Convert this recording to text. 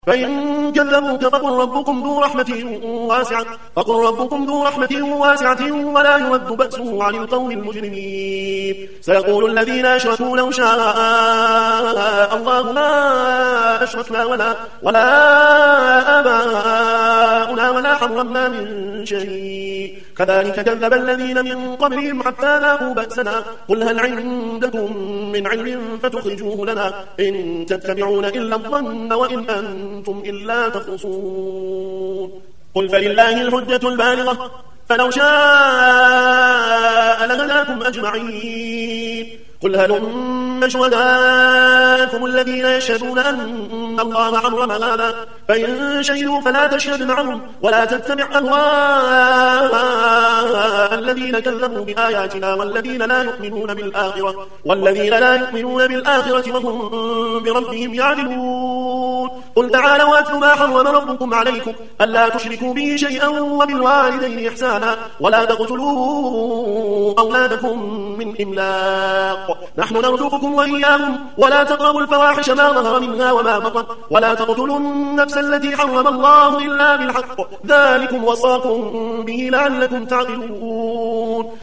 فإن كذبوك فقل ربكم ذو رحمة واسعة ولا يرد بأسه عن القوم المجرمين. سيقول الذين أشركوا لو شاء الله ما أشركنا ولا آباؤنا ولا حرمنا من شيء كذلك كذب الذين من قبلهم حتى ذاقوا بأسنا قل هل عندكم من علم فتخرجوه لنا إن تتبعون إلا الظن وإن أنتم إلا تخرصون. قل فلله الحجة البالغة فلو شاء لهداكم أجمعين. قل هلم شهداءكم الذين يشهدون أن الله حرم هذا فإن شهدوا فلا تشهد معهم ولا تتبع أهواء الذين كذبوا بآياتنا والذين لا يؤمنون بالآخرة وهم بربهم يعدلون. قل تعالوا واتلوا ما حرم ربكم عليكم ألا تشركوا به شيئا وبالوالدين إحسانا ولا تقتلوا أولادكم من إملاق نحن نرزقكم وإياهم ولا تقربوا الفواحش ما ظهر منها وما بطن ولا تقتلوا النفس التي حرم الله إلا بالحق ذلكم وصاكم به لعلكم تعقلون.